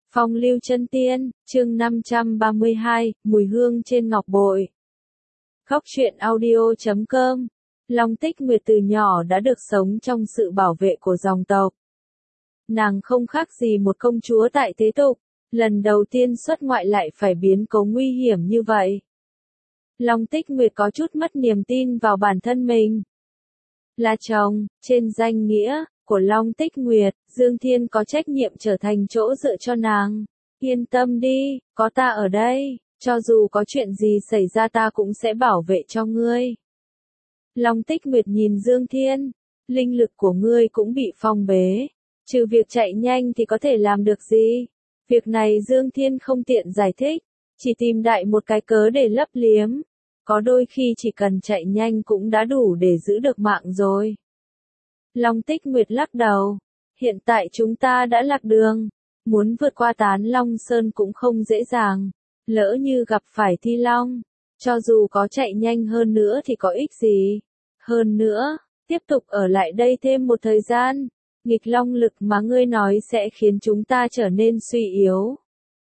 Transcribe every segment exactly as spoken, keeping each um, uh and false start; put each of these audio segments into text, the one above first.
Phong lưu chân tiên, chương năm trăm ba mươi hai, mùi hương trên ngọc bội. Khóc chuyện audio chấm com. Long Tích Nguyệt từ nhỏ đã được sống trong sự bảo vệ của dòng tộc. Nàng không khác gì một công chúa tại thế tục, lần đầu tiên xuất ngoại lại phải biến cố nguy hiểm như vậy. Long Tích Nguyệt có chút mất niềm tin vào bản thân mình. Là chồng, trên danh nghĩa của Long Tích Nguyệt, Dương Thiên có trách nhiệm trở thành chỗ dựa cho nàng. Yên tâm đi, có ta ở đây, cho dù có chuyện gì xảy ra ta cũng sẽ bảo vệ cho ngươi. Long Tích Nguyệt nhìn Dương Thiên, linh lực của ngươi cũng bị phong bế, trừ việc chạy nhanh thì có thể làm được gì? Việc này Dương Thiên không tiện giải thích, chỉ tìm đại một cái cớ để lấp liếm. Có đôi khi chỉ cần chạy nhanh cũng đã đủ để giữ được mạng rồi. Long Tích Nguyệt lắc đầu. Hiện tại chúng ta đã lạc đường. Muốn vượt qua Tán Long Sơn cũng không dễ dàng. Lỡ như gặp phải Thi Long. Cho dù có chạy nhanh hơn nữa thì có ích gì. Hơn nữa, tiếp tục ở lại đây thêm một thời gian. Nghịch long lực mà ngươi nói sẽ khiến chúng ta trở nên suy yếu.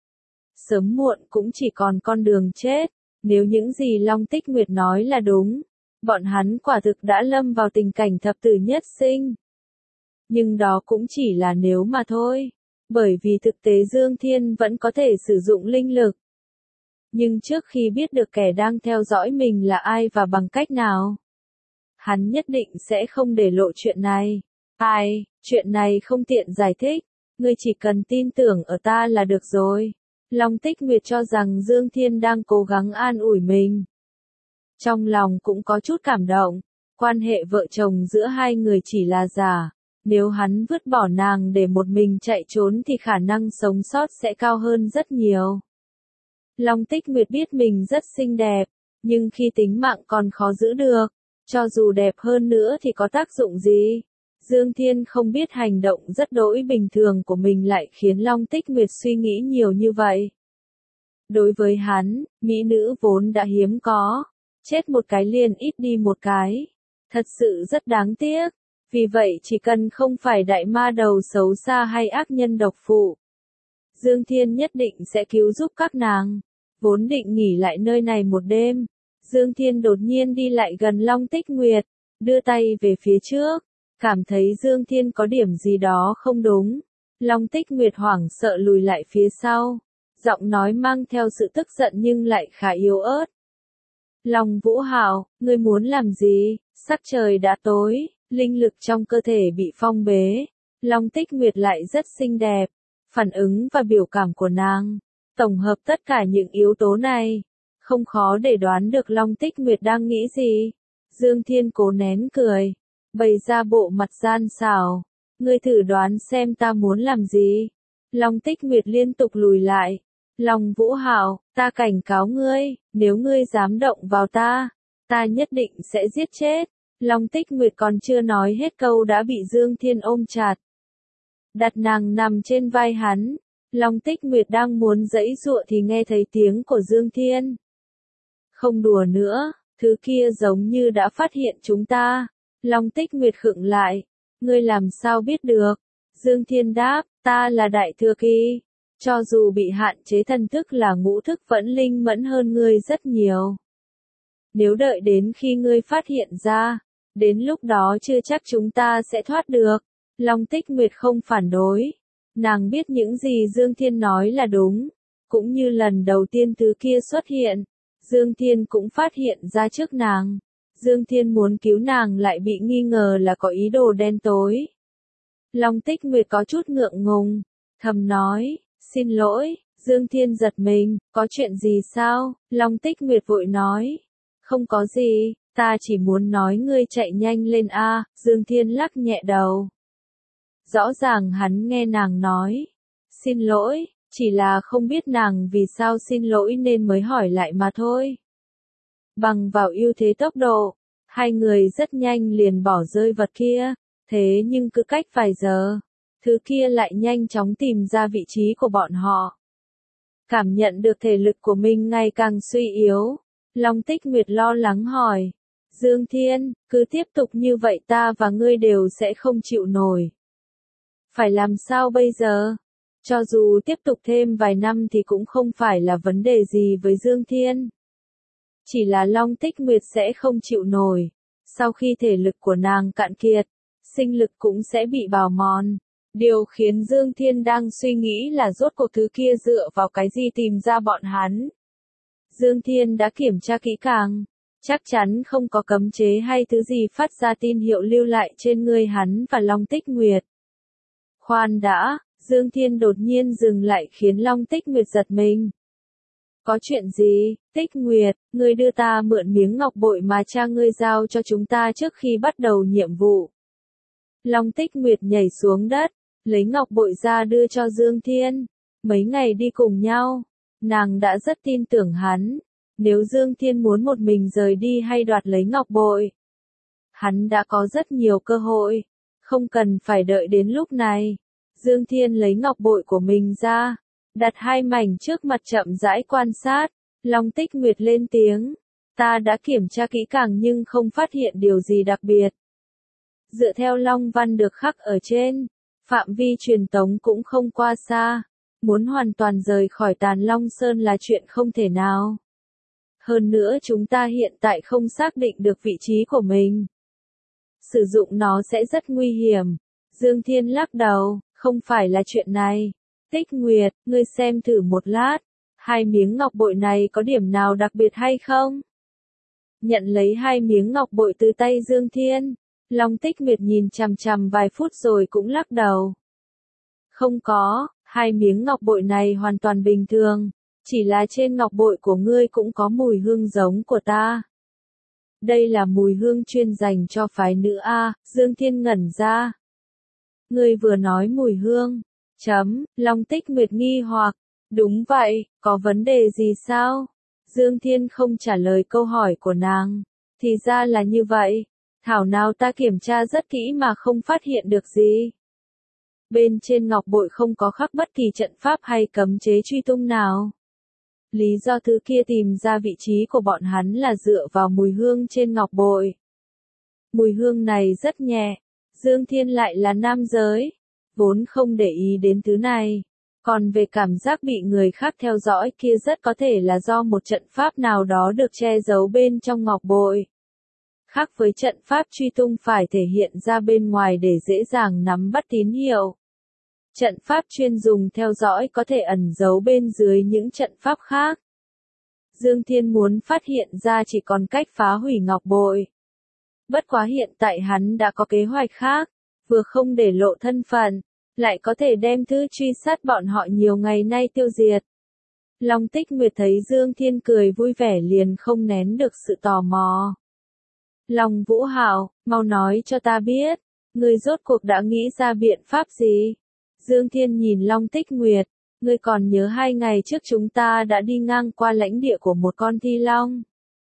Sớm muộn cũng chỉ còn con đường chết. Nếu những gì Long Tích Nguyệt nói là đúng, bọn hắn quả thực đã lâm vào tình cảnh thập tử nhất sinh. Nhưng đó cũng chỉ là nếu mà thôi, bởi vì thực tế Dương Thiên vẫn có thể sử dụng linh lực. Nhưng trước khi biết được kẻ đang theo dõi mình là ai và bằng cách nào, hắn nhất định sẽ không để lộ chuyện này. Ai, chuyện này không tiện giải thích, ngươi chỉ cần tin tưởng ở ta là được rồi. Long Tích Nguyệt cho rằng Dương Thiên đang cố gắng an ủi mình. Trong lòng cũng có chút cảm động, quan hệ vợ chồng giữa hai người chỉ là giả, nếu hắn vứt bỏ nàng để một mình chạy trốn thì khả năng sống sót sẽ cao hơn rất nhiều. Long Tích Nguyệt biết mình rất xinh đẹp, nhưng khi tính mạng còn khó giữ được, cho dù đẹp hơn nữa thì có tác dụng gì? Dương Thiên không biết hành động rất đỗi bình thường của mình lại khiến Long Tích Nguyệt suy nghĩ nhiều như vậy. Đối với hắn, mỹ nữ vốn đã hiếm có, chết một cái liền ít đi một cái. Thật sự rất đáng tiếc, vì vậy chỉ cần không phải đại ma đầu xấu xa hay ác nhân độc phụ, Dương Thiên nhất định sẽ cứu giúp các nàng. Vốn định nghỉ lại nơi này một đêm, Dương Thiên đột nhiên đi lại gần Long Tích Nguyệt, đưa tay về phía trước. Cảm thấy Dương Thiên có điểm gì đó không đúng. Long Tích Nguyệt hoảng sợ lùi lại phía sau. Giọng nói mang theo sự tức giận nhưng lại khá yếu ớt. Long Vũ Hạo, ngươi muốn làm gì? Sắc trời đã tối, linh lực trong cơ thể bị phong bế. Long Tích Nguyệt lại rất xinh đẹp. Phản ứng và biểu cảm của nàng, tổng hợp tất cả những yếu tố này, không khó để đoán được Long Tích Nguyệt đang nghĩ gì. Dương Thiên cố nén cười, bày ra bộ mặt gian xảo. Ngươi thử đoán xem ta muốn làm gì? Long Tích Nguyệt liên tục lùi lại. Long Vũ Hạo, ta cảnh cáo ngươi, nếu ngươi dám động vào ta, ta nhất định sẽ giết chết. Long Tích Nguyệt còn chưa nói hết câu đã bị Dương Thiên ôm chặt. Đặt nàng nằm trên vai hắn. Long Tích Nguyệt đang muốn giãy giụa thì nghe thấy tiếng của Dương Thiên. Không đùa nữa, thứ kia giống như đã phát hiện chúng ta. Long Tích Nguyệt khựng lại. Ngươi làm sao biết được? Dương Thiên đáp, ta là đại thừa kỳ. Cho dù bị hạn chế thần thức là ngũ thức vẫn linh mẫn hơn ngươi rất nhiều. Nếu đợi đến khi ngươi phát hiện ra, đến lúc đó chưa chắc chúng ta sẽ thoát được. Long Tích Nguyệt không phản đối. Nàng biết những gì Dương Thiên nói là đúng. Cũng như lần đầu tiên thứ kia xuất hiện, Dương Thiên cũng phát hiện ra trước nàng. Dương Thiên muốn cứu nàng lại bị nghi ngờ là có ý đồ đen tối. Long Tích Nguyệt có chút ngượng ngùng, thầm nói, xin lỗi. Dương Thiên giật mình, có chuyện gì sao? Long Tích Nguyệt vội nói, không có gì, ta chỉ muốn nói ngươi chạy nhanh lên a. Dương Thiên lắc nhẹ đầu. Rõ ràng hắn nghe nàng nói, xin lỗi, chỉ là không biết nàng vì sao xin lỗi nên mới hỏi lại mà thôi. Bằng vào ưu thế tốc độ, hai người rất nhanh liền bỏ rơi vật kia, thế nhưng cứ cách vài giờ, thứ kia lại nhanh chóng tìm ra vị trí của bọn họ. Cảm nhận được thể lực của mình ngày càng suy yếu, Long Tích Nguyệt lo lắng hỏi, Dương Thiên, cứ tiếp tục như vậy ta và ngươi đều sẽ không chịu nổi. Phải làm sao bây giờ? Cho dù tiếp tục thêm vài năm thì cũng không phải là vấn đề gì với Dương Thiên. Chỉ là Long Tích Nguyệt sẽ không chịu nổi. Sau khi thể lực của nàng cạn kiệt, sinh lực cũng sẽ bị bào mòn. Điều khiến Dương Thiên đang suy nghĩ là rốt cuộc thứ kia dựa vào cái gì tìm ra bọn hắn. Dương Thiên đã kiểm tra kỹ càng, chắc chắn không có cấm chế hay thứ gì phát ra tin hiệu lưu lại trên người hắn và Long Tích Nguyệt. Khoan đã, Dương Thiên đột nhiên dừng lại khiến Long Tích Nguyệt giật mình. Có chuyện gì, Tích Nguyệt, ngươi đưa ta mượn miếng ngọc bội mà cha ngươi giao cho chúng ta trước khi bắt đầu nhiệm vụ. Long Tích Nguyệt nhảy xuống đất, lấy ngọc bội ra đưa cho Dương Thiên. Mấy ngày đi cùng nhau, nàng đã rất tin tưởng hắn. Nếu Dương Thiên muốn một mình rời đi hay đoạt lấy ngọc bội, hắn đã có rất nhiều cơ hội, không cần phải đợi đến lúc này. Dương Thiên lấy ngọc bội của mình ra, đặt hai mảnh trước mặt chậm rãi quan sát. Long Tích Nguyệt lên tiếng, ta đã kiểm tra kỹ càng nhưng không phát hiện điều gì đặc biệt. Dựa theo long văn được khắc ở trên, phạm vi truyền tống cũng không qua xa, muốn hoàn toàn rời khỏi Tàn Long Sơn là chuyện không thể nào. Hơn nữa chúng ta hiện tại không xác định được vị trí của mình. Sử dụng nó sẽ rất nguy hiểm. Dương Thiên lắc đầu, không phải là chuyện này. Tích Nguyệt, ngươi xem thử một lát, hai miếng ngọc bội này có điểm nào đặc biệt hay không? Nhận lấy hai miếng ngọc bội từ tay Dương Thiên, Long Tích Nguyệt nhìn chằm chằm vài phút rồi cũng lắc đầu. Không có, hai miếng ngọc bội này hoàn toàn bình thường, chỉ là trên ngọc bội của ngươi cũng có mùi hương giống của ta. Đây là mùi hương chuyên dành cho phái nữ A, Dương Thiên ngẩn ra. Ngươi vừa nói mùi hương, chấm, Long Tích Nguyệt nghi hoặc, đúng vậy, có vấn đề gì sao? Dương Thiên không trả lời câu hỏi của nàng, thì ra là như vậy, thảo nào ta kiểm tra rất kỹ mà không phát hiện được gì. Bên trên ngọc bội không có khắc bất kỳ trận pháp hay cấm chế truy tung nào. Lý do thứ kia tìm ra vị trí của bọn hắn là dựa vào mùi hương trên ngọc bội. Mùi hương này rất nhẹ, Dương Thiên lại là nam giới, vốn không để ý đến thứ này. Còn về cảm giác bị người khác theo dõi kia rất có thể là do một trận pháp nào đó được che giấu bên trong ngọc bội. Khác với trận pháp truy tung phải thể hiện ra bên ngoài để dễ dàng nắm bắt tín hiệu. Trận pháp chuyên dùng theo dõi có thể ẩn giấu bên dưới những trận pháp khác. Dương Thiên muốn phát hiện ra chỉ còn cách phá hủy ngọc bội. Bất quá hiện tại hắn đã có kế hoạch khác, vừa không để lộ thân phận, lại có thể đem thứ truy sát bọn họ nhiều ngày nay tiêu diệt. Long Tích Nguyệt thấy Dương Thiên cười vui vẻ liền không nén được sự tò mò. Long Vũ Hạo, mau nói cho ta biết, ngươi rốt cuộc đã nghĩ ra biện pháp gì? Dương Thiên nhìn Long Tích Nguyệt, ngươi còn nhớ hai ngày trước chúng ta đã đi ngang qua lãnh địa của một con thi long.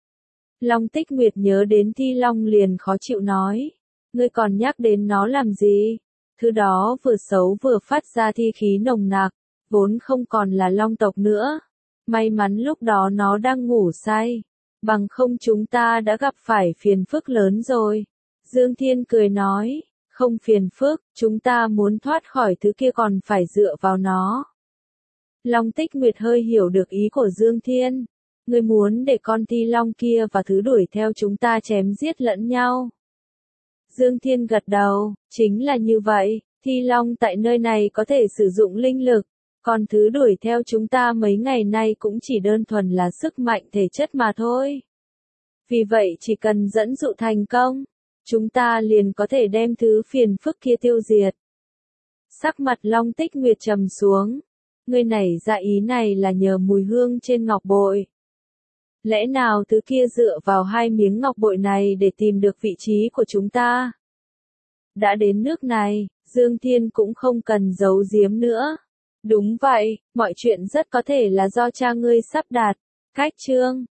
Long Tích Nguyệt nhớ đến thi long liền khó chịu nói, ngươi còn nhắc đến nó làm gì? Thứ đó vừa xấu vừa phát ra thi khí nồng nặc, vốn không còn là long tộc nữa. May mắn lúc đó nó đang ngủ say, bằng không chúng ta đã gặp phải phiền phức lớn rồi. Dương Thiên cười nói, không phiền phức, chúng ta muốn thoát khỏi thứ kia còn phải dựa vào nó. Long Tích Nguyệt hơi hiểu được ý của Dương Thiên. Ngươi muốn để con thi long kia và thứ đuổi theo chúng ta chém giết lẫn nhau. Dương Thiên gật đầu, chính là như vậy, thi long tại nơi này có thể sử dụng linh lực, còn thứ đuổi theo chúng ta mấy ngày nay cũng chỉ đơn thuần là sức mạnh thể chất mà thôi. Vì vậy chỉ cần dẫn dụ thành công, chúng ta liền có thể đem thứ phiền phức kia tiêu diệt. Sắc mặt Long Tích Nguyệt trầm xuống, ngươi nảy ra ý này là nhờ mùi hương trên ngọc bội. Lẽ nào thứ kia dựa vào hai miếng ngọc bội này để tìm được vị trí của chúng ta? Đã đến nước này, Dương Thiên cũng không cần giấu giếm nữa. Đúng vậy, mọi chuyện rất có thể là do cha ngươi sắp đặt. Cách chương